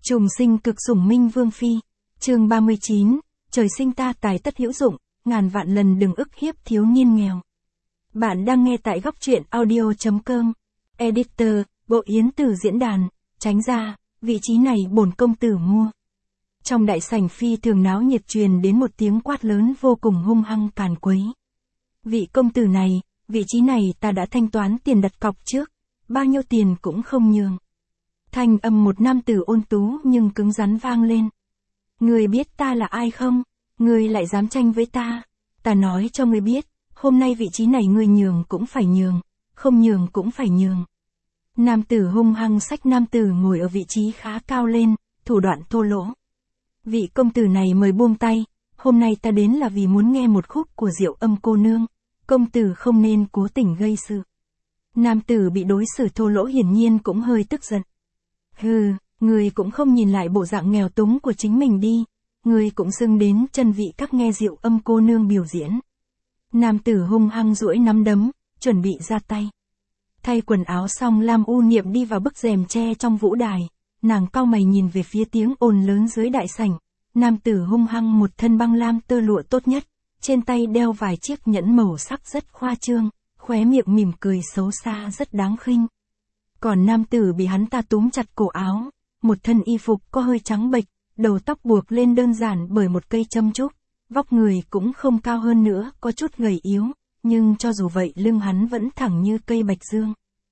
Trùng sinh cực sủng Minh Vương Phi. Chương 39, trời sinh ta tài tất hữu dụng, ngàn vạn lần đừng ức hiếp thiếu niên nghèo. Bạn đang nghe tại góc truyện audio.com. Editor, Bộ Yến Tử diễn đàn, tránh ra, vị trí này bổn công tử mua. Trong đại sảnh phi thường náo nhiệt truyền đến một tiếng quát lớn vô cùng hung hăng càn quấy. Vị công tử này, vị trí này ta đã thanh toán tiền đặt cọc trước, bao nhiêu tiền cũng không nhường. Thanh âm một nam tử ôn tú nhưng cứng rắn vang lên. Ngươi biết ta là ai không? Ngươi lại dám tranh với ta? Ta nói cho ngươi biết, hôm nay vị trí này ngươi nhường cũng phải nhường, không nhường cũng phải nhường. Nam tử hung hăng xách nam tử ngồi ở vị trí khá cao lên, thủ đoạn thô lỗ. Vị công tử này mời buông tay, hôm nay ta đến là vì muốn nghe một khúc của Diệu Âm cô nương, công tử không nên cố tình gây sự. Nam tử bị đối xử thô lỗ hiển nhiên cũng hơi tức giận. Hừ, người cũng không nhìn lại bộ dạng nghèo túng của chính mình đi, người cũng xưng đến chân vị các nghe Diệu Âm cô nương biểu diễn. Nam tử hung hăng duỗi nắm đấm, chuẩn bị ra tay. Thay quần áo xong Lam U Niệm đi vào bức rèm tre trong vũ đài, nàng cau mày nhìn về phía tiếng ồn lớn dưới đại sảnh. Nam tử hung hăng một thân băng lam tơ lụa tốt nhất, trên tay đeo vài chiếc nhẫn màu sắc rất khoa trương, khóe miệng mỉm cười xấu xa rất đáng khinh. Còn nam tử bị hắn ta túm chặt cổ áo, một thân y phục có hơi trắng bệch, đầu tóc buộc lên đơn giản bởi một cây châm trúc, vóc người cũng không cao hơn nữa, có chút gầy yếu, nhưng cho dù vậy lưng hắn vẫn thẳng như cây bạch dương.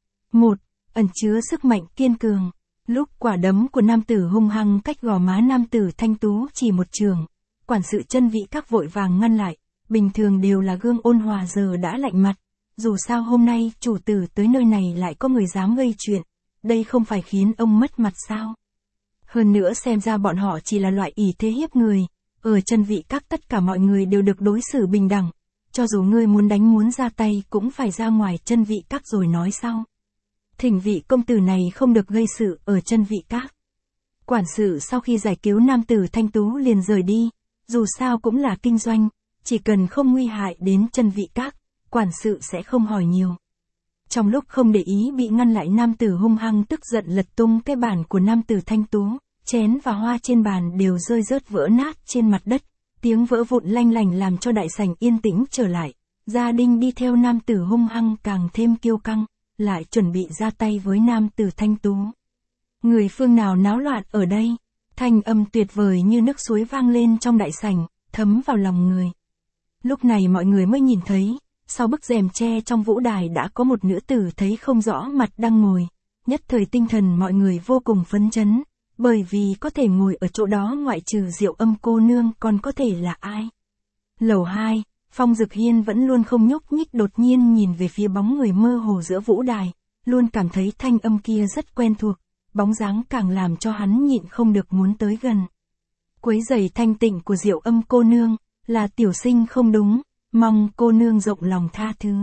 Ẩn chứa sức mạnh kiên cường. Lúc quả đấm của nam tử hung hăng cách gò má nam tử thanh tú chỉ một trường, quản sự chân vị các vội vàng ngăn lại, bình thường đều là gương ôn hòa giờ đã lạnh mặt. Dù sao hôm nay chủ tử tới nơi này lại có người dám gây chuyện, đây không phải khiến ông mất mặt sao? Hơn nữa xem ra bọn họ chỉ là loại ỷ thế hiếp người, ở chân vị các tất cả mọi người đều được đối xử bình đẳng, cho dù ngươi muốn đánh muốn ra tay cũng phải ra ngoài chân vị các rồi nói sau. Thỉnh vị công tử này không được gây sự ở chân vị các. Quản sự sau khi giải cứu nam tử thanh tú liền rời đi, dù sao cũng là kinh doanh, chỉ cần không nguy hại đến chân vị các, quản sự sẽ không hỏi nhiều. Trong lúc không để ý bị ngăn lại nam tử hung hăng tức giận lật tung cái bàn của nam tử thanh tú, chén và hoa trên bàn đều rơi rớt vỡ nát trên mặt đất, tiếng vỡ vụn lanh lành làm cho đại sảnh yên tĩnh trở lại. Gia Đình đi theo nam tử hung hăng càng thêm kiêu căng, lại chuẩn bị ra tay với nam tử thanh tú. Người phương nào náo loạn ở đây? Thanh âm tuyệt vời như nước suối vang lên trong đại sảnh, thấm vào lòng người. Lúc này mọi người mới nhìn thấy, sau bức rèm tre trong vũ đài đã có một nữ tử thấy không rõ mặt đang ngồi. Nhất thời tinh thần mọi người vô cùng phấn chấn, bởi vì có thể ngồi ở chỗ đó ngoại trừ Diệu Âm cô nương còn có thể là ai? Lầu 2, Phong Dực Hiên vẫn luôn không nhúc nhích, đột nhiên nhìn về phía bóng người mơ hồ giữa vũ đài, luôn cảm thấy thanh âm kia rất quen thuộc, bóng dáng càng làm cho hắn nhịn không được muốn tới gần. Quấy rầy thanh tịnh của Diệu Âm cô nương, là tiểu sinh không đúng, mong cô nương rộng lòng tha thứ.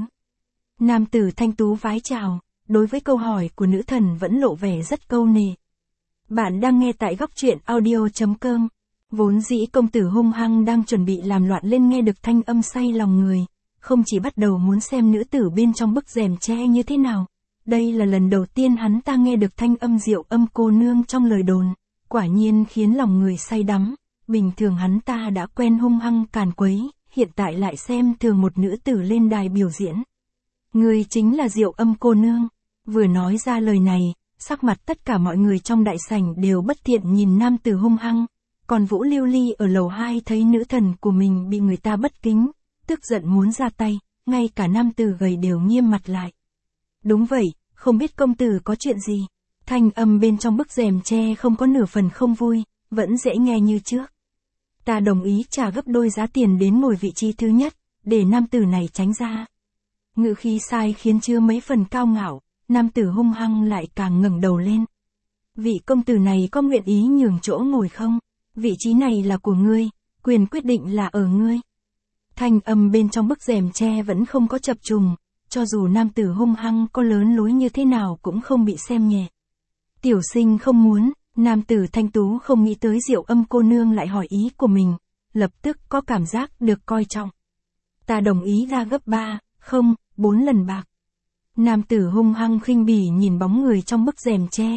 Nam tử thanh tú vái chào, đối với câu hỏi của nữ thần vẫn lộ vẻ rất câu nệ. Bạn đang nghe tại góc truyện audio.com. Vốn dĩ công tử hung hăng đang chuẩn bị làm loạn lên nghe được thanh âm say lòng người, không chỉ bắt đầu muốn xem nữ tử bên trong bức rèm tre như thế nào. Đây là lần đầu tiên hắn ta nghe được thanh âm Diệu Âm cô nương trong lời đồn, quả nhiên khiến lòng người say đắm. Bình thường hắn ta đã quen hung hăng càn quấy, hiện tại lại xem thường một nữ tử lên đài biểu diễn. Người chính là Diệu Âm cô nương. Vừa nói ra lời này, sắc mặt tất cả mọi người trong đại sảnh đều bất thiện nhìn nam tử hung hăng. Còn Vũ Lưu Ly ở lầu 2 thấy nữ thần của mình bị người ta bất kính, tức giận muốn ra tay, ngay cả nam tử gầy đều nghiêm mặt lại. Đúng vậy, không biết công tử có chuyện gì? Thanh âm bên trong bức rèm tre không có nửa phần không vui, vẫn dễ nghe như trước. Ta đồng ý trả gấp đôi giá tiền đến ngồi vị trí thứ nhất, để nam tử này tránh ra. Ngữ khí sai khiến chưa mấy phần cao ngạo, nam tử hung hăng lại càng ngẩng đầu lên. Vị công tử này có nguyện ý nhường chỗ ngồi không? Vị trí này là của ngươi, quyền quyết định là ở ngươi. Thanh âm bên trong bức rèm tre vẫn không có chập trùng, cho dù nam tử hung hăng có lớn lối như thế nào cũng không bị xem nhẹ. Tiểu sinh không muốn, nam tử thanh tú không nghĩ tới Diệu Âm cô nương lại hỏi ý của mình, lập tức có cảm giác được coi trọng. Ta đồng ý ra gấp 3, không, 4 lần bạc. Nam tử hung hăng khinh bỉ nhìn bóng người trong bức rèm tre,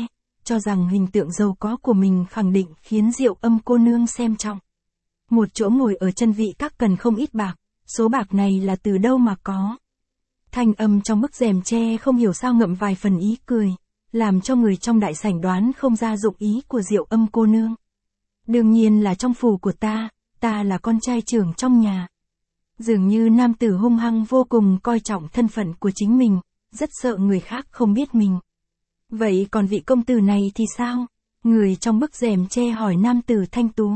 cho rằng hình tượng giàu có của mình khẳng định khiến Diệu Âm cô nương xem trọng. Một chỗ ngồi ở chân vị các cần không ít bạc, số bạc này là từ đâu mà có. Thanh âm trong bức rèm tre không hiểu sao ngậm vài phần ý cười, làm cho người trong đại sảnh đoán không ra dụng ý của Diệu Âm cô nương. Đương nhiên là trong phủ của ta là con trai trưởng trong nhà. Dường như nam tử hung hăng vô cùng coi trọng thân phận của chính mình, rất sợ người khác không biết mình. Vậy còn vị công tử này thì sao? Người trong bức rèm che hỏi nam tử thanh tú.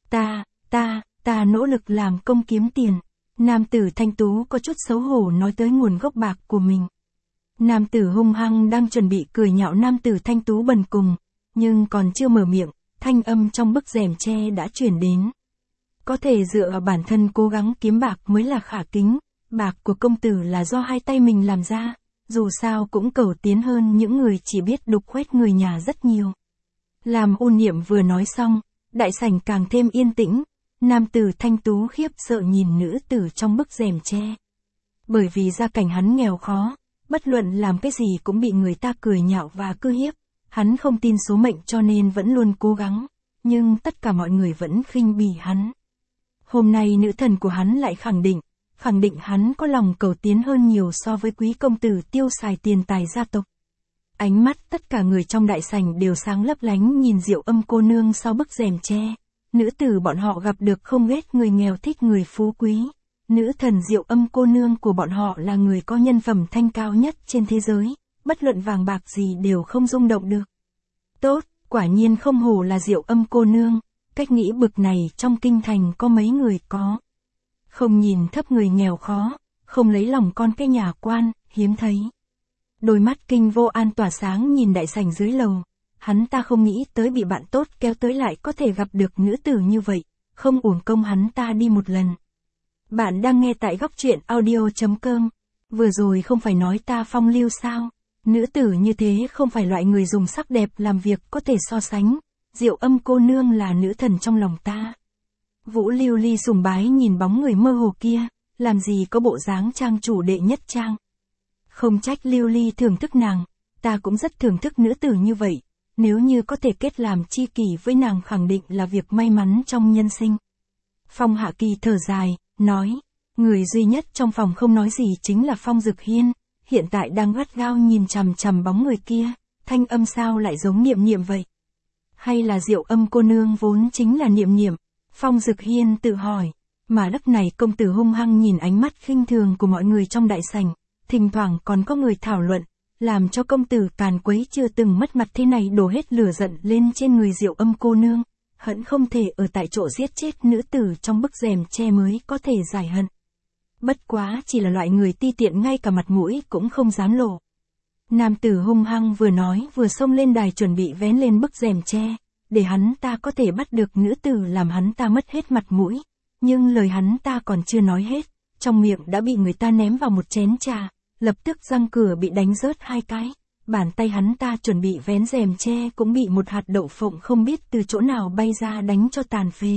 Ta nỗ lực làm công kiếm tiền. Nam tử thanh tú có chút xấu hổ nói tới nguồn gốc bạc của mình. Nam tử hung hăng đang chuẩn bị cười nhạo nam tử thanh tú bần cùng, nhưng còn chưa mở miệng, thanh âm trong bức rèm tre đã chuyển đến. Có thể dựa vào bản thân cố gắng kiếm bạc mới là khả kính, bạc của công tử là do hai tay mình làm ra, dù sao cũng cầu tiến hơn những người chỉ biết đục khoét người nhà rất nhiều. Làm ôn niệm vừa nói xong, đại sảnh càng thêm yên tĩnh, nam tử thanh tú khiếp sợ nhìn nữ tử trong bức rèm tre. Bởi vì gia cảnh hắn nghèo khó, bất luận làm cái gì cũng bị người ta cười nhạo và cư hiếp, hắn không tin số mệnh cho nên vẫn luôn cố gắng, nhưng tất cả mọi người vẫn khinh bỉ hắn. Hôm nay nữ thần của hắn lại khẳng định hắn có lòng cầu tiến hơn nhiều so với quý công tử tiêu xài tiền tài gia tộc. Ánh mắt tất cả người trong đại sảnh đều sáng lấp lánh nhìn Diệu Âm cô nương sau bức rèm tre. Nữ tử bọn họ gặp được không ghét người nghèo thích người phú quý. Nữ thần Diệu Âm cô nương của bọn họ là người có nhân phẩm thanh cao nhất trên thế giới, bất luận vàng bạc gì đều không rung động được. Tốt, quả nhiên không hổ là Diệu Âm cô nương, cách nghĩ bực này trong kinh thành có mấy người có. Không nhìn thấp người nghèo khó, không lấy lòng con cái nhà quan, hiếm thấy. Đôi mắt Kinh Vô An tỏa sáng nhìn đại sảnh dưới lầu, hắn ta không nghĩ tới bị bạn tốt kéo tới lại có thể gặp được nữ tử như vậy, không uổng công hắn ta đi một lần. Bạn đang nghe tại góc truyện audio.com, vừa rồi không phải nói ta phong lưu sao, nữ tử như thế không phải loại người dùng sắc đẹp làm việc có thể so sánh, Diệu Âm cô nương là nữ thần trong lòng ta. Vũ Lưu Ly sùng bái nhìn bóng người mơ hồ kia, làm gì có bộ dáng trang chủ đệ nhất trang. Không trách Lưu Ly thưởng thức nàng, ta cũng rất thưởng thức nữ tử như vậy, nếu như có thể kết làm tri kỷ với nàng khẳng định là việc may mắn trong nhân sinh. Phong Hạ Kỳ thở dài, nói, người duy nhất trong phòng không nói gì chính là Phong Dực Hiên, hiện tại đang gắt gao nhìn chằm chằm bóng người kia, thanh âm sao lại giống Niệm Niệm vậy? Hay là Diệu Âm cô nương vốn chính là Niệm Niệm? Phong Dực Hiên tự hỏi, mà lúc này công tử hung hăng nhìn ánh mắt khinh thường của mọi người trong đại sảnh, thỉnh thoảng còn có người thảo luận, làm cho công tử càn quấy chưa từng mất mặt thế này đổ hết lửa giận lên trên người Diệu Âm cô nương, hận không thể ở tại chỗ giết chết nữ tử trong bức rèm che mới có thể giải hận. Bất quá chỉ là loại người ti tiện ngay cả mặt mũi cũng không dám lộ. Nam tử hung hăng vừa nói vừa xông lên đài chuẩn bị vén lên bức rèm che, để hắn ta có thể bắt được nữ tử làm hắn ta mất hết mặt mũi, nhưng lời hắn ta còn chưa nói hết, trong miệng đã bị người ta ném vào một chén trà, lập tức răng cửa bị đánh rớt 2 cái, bàn tay hắn ta chuẩn bị vén rèm che cũng bị một hạt đậu phộng không biết từ chỗ nào bay ra đánh cho tàn phế.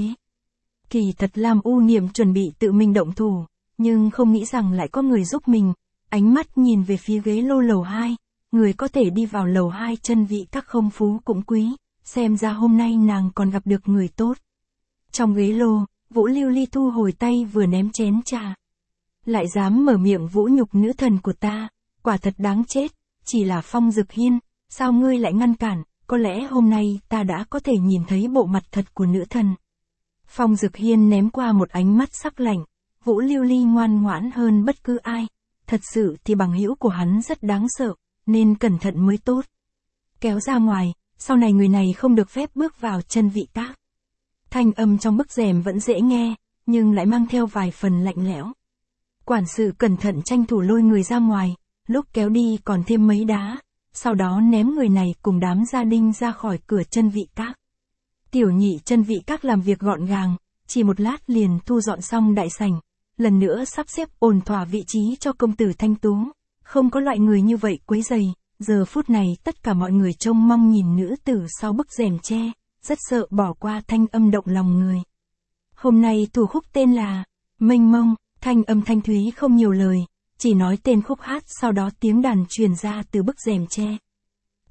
Kỳ thật Lam U Niệm chuẩn bị tự mình động thủ, nhưng không nghĩ rằng lại có người giúp mình, ánh mắt nhìn về phía ghế lô lầu 2, người có thể đi vào lầu 2 chân vị các không phú cũng quý, xem ra hôm nay nàng còn gặp được người tốt. Trong ghế lô, Vũ Lưu Ly thu hồi tay vừa ném chén trà. Lại dám mở miệng vũ nhục nữ thần của ta, quả thật đáng chết, chỉ là Phong Dực Hiên, sao ngươi lại ngăn cản, có lẽ hôm nay ta đã có thể nhìn thấy bộ mặt thật của nữ thần. Phong Dực Hiên ném qua một ánh mắt sắc lạnh, Vũ Lưu Ly ngoan ngoãn hơn bất cứ ai, thật sự thì bằng hữu của hắn rất đáng sợ, nên cẩn thận mới tốt. Kéo ra ngoài, sau này người này không được phép bước vào chân vị các. Thanh âm trong bức rèm vẫn dễ nghe, nhưng lại mang theo vài phần lạnh lẽo. Quản sự cẩn thận tranh thủ lôi người ra ngoài, lúc kéo đi còn thêm mấy đá, sau đó ném người này cùng đám gia đình ra khỏi cửa chân vị các. Tiểu nhị chân vị các làm việc gọn gàng, chỉ một lát liền thu dọn xong đại sảnh, lần nữa sắp xếp ổn thỏa vị trí cho công tử thanh tú, không có loại người như vậy quấy rầy. Giờ phút này tất cả mọi người trông mong nhìn nữ tử sau bức rèm che, rất sợ bỏ qua thanh âm động lòng người. Hôm nay thủ khúc tên là Mênh Mông, thanh âm thanh thúy không nhiều lời, chỉ nói tên khúc hát sau đó tiếng đàn truyền ra từ bức rèm che.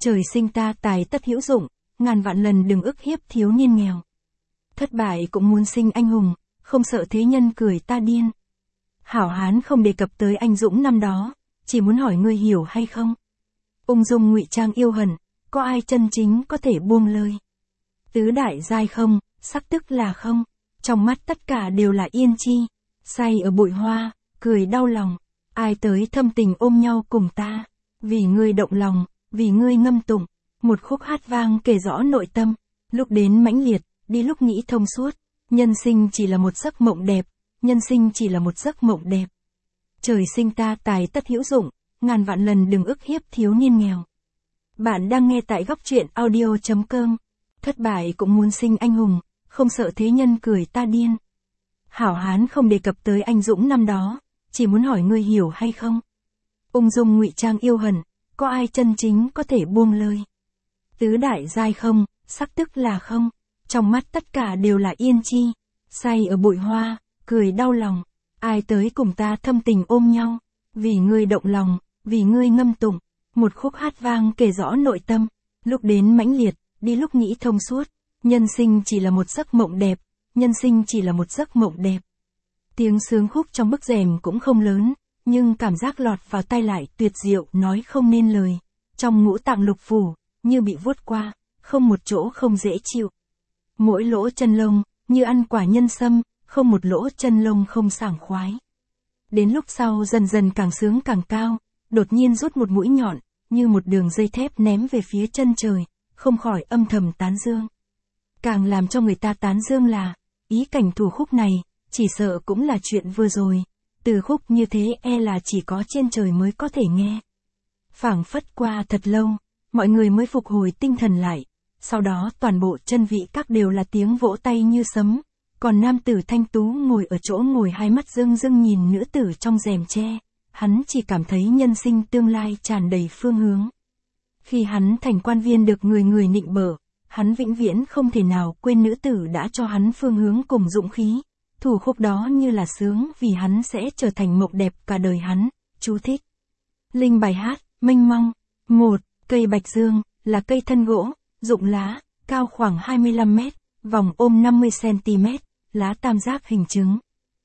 Trời sinh ta tài tất hữu dụng, ngàn vạn lần đừng ức hiếp thiếu niên nghèo. Thất bại cũng muốn sinh anh hùng, không sợ thế nhân cười ta điên. Hảo hán không đề cập tới anh dũng năm đó, chỉ muốn hỏi ngươi hiểu hay không. Ung dung ngụy trang yêu hận, có ai chân chính có thể buông lơi. Tứ đại giai không, sắc tức là không, trong mắt tất cả đều là yên chi, say ở bụi hoa, cười đau lòng, ai tới thâm tình ôm nhau cùng ta, vì ngươi động lòng, vì ngươi ngâm tụng, một khúc hát vang kể rõ nội tâm, lúc đến mãnh liệt, đi lúc nghĩ thông suốt, nhân sinh chỉ là một giấc mộng đẹp, nhân sinh chỉ là một giấc mộng đẹp. Trời sinh ta tài tất hữu dụng, ngàn vạn lần đừng ức hiếp thiếu niên nghèo. Bạn đang nghe tại góc truyện audio.com. Thất bại cũng muốn sinh anh hùng, không sợ thế nhân cười ta điên. Hảo hán không đề cập tới anh dũng năm đó, chỉ muốn hỏi ngươi hiểu hay không. Ung dung ngụy trang yêu hận, có ai chân chính có thể buông lơi. Tứ đại giai không, sắc tức là không, trong mắt tất cả đều là yên chi, say ở bụi hoa, cười đau lòng, ai tới cùng ta thâm tình ôm nhau, vì ngươi động lòng, vì ngươi ngâm tụng, một khúc hát vang kể rõ nội tâm, lúc đến mãnh liệt, đi lúc nghĩ thông suốt, nhân sinh chỉ là một giấc mộng đẹp, nhân sinh chỉ là một giấc mộng đẹp. Tiếng sướng khúc trong bức rèm cũng không lớn, nhưng cảm giác lọt vào tai lại tuyệt diệu nói không nên lời, trong ngũ tạng lục phủ, như bị vuốt qua, không một chỗ không dễ chịu. Mỗi lỗ chân lông, như ăn quả nhân sâm, không một lỗ chân lông không sảng khoái. Đến lúc sau dần dần càng sướng càng cao, đột nhiên rút một mũi nhọn, như một đường dây thép ném về phía chân trời, không khỏi âm thầm tán dương. Càng làm cho người ta tán dương là, ý cảnh thủ khúc này, chỉ sợ cũng là chuyện vừa rồi, từ khúc như thế là chỉ có trên trời mới có thể nghe. Phảng phất qua thật lâu, mọi người mới phục hồi tinh thần lại, sau đó toàn bộ chân vị các đều là tiếng vỗ tay như sấm, còn nam tử thanh tú ngồi ở chỗ ngồi hai mắt rưng rưng nhìn nữ tử trong rèm tre, hắn chỉ cảm thấy nhân sinh tương lai tràn đầy phương hướng. Khi hắn thành quan viên được người người nịnh bợ, hắn vĩnh viễn không thể nào quên nữ tử đã cho hắn phương hướng cùng dũng khí. Thủ khúc đó như là sướng vì hắn sẽ trở thành mộng đẹp cả đời hắn. Chú thích. Linh bài hát, mênh mông. 1. Cây bạch dương, là cây thân gỗ, rụng lá, cao khoảng 25 mét, vòng ôm 50 cm, lá tam giác hình trứng.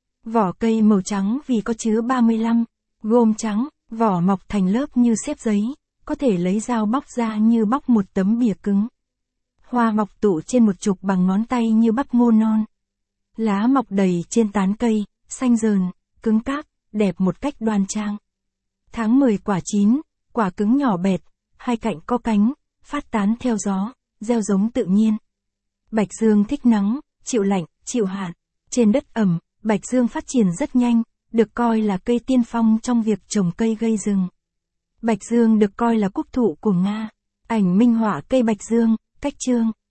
Vỏ cây màu trắng vì có chứa 35 gôm trắng, vỏ mọc thành lớp như xếp giấy, có thể lấy dao bóc ra như bóc một tấm bìa cứng. Hoa mọc tụ trên một trục bằng ngón tay như bắp ngô non. Lá mọc đầy trên tán cây, xanh rờn, cứng cáp, đẹp một cách đoan trang. Tháng 10 quả chín, quả cứng nhỏ bẹt, hai cạnh có cánh, phát tán theo gió, gieo giống tự nhiên. Bạch dương thích nắng, chịu lạnh, chịu hạn. Trên đất ẩm, bạch dương phát triển rất nhanh, được coi là cây tiên phong trong việc trồng cây gây rừng. Bạch dương được coi là quốc thụ của Nga. Ảnh minh họa cây bạch dương, cách chương.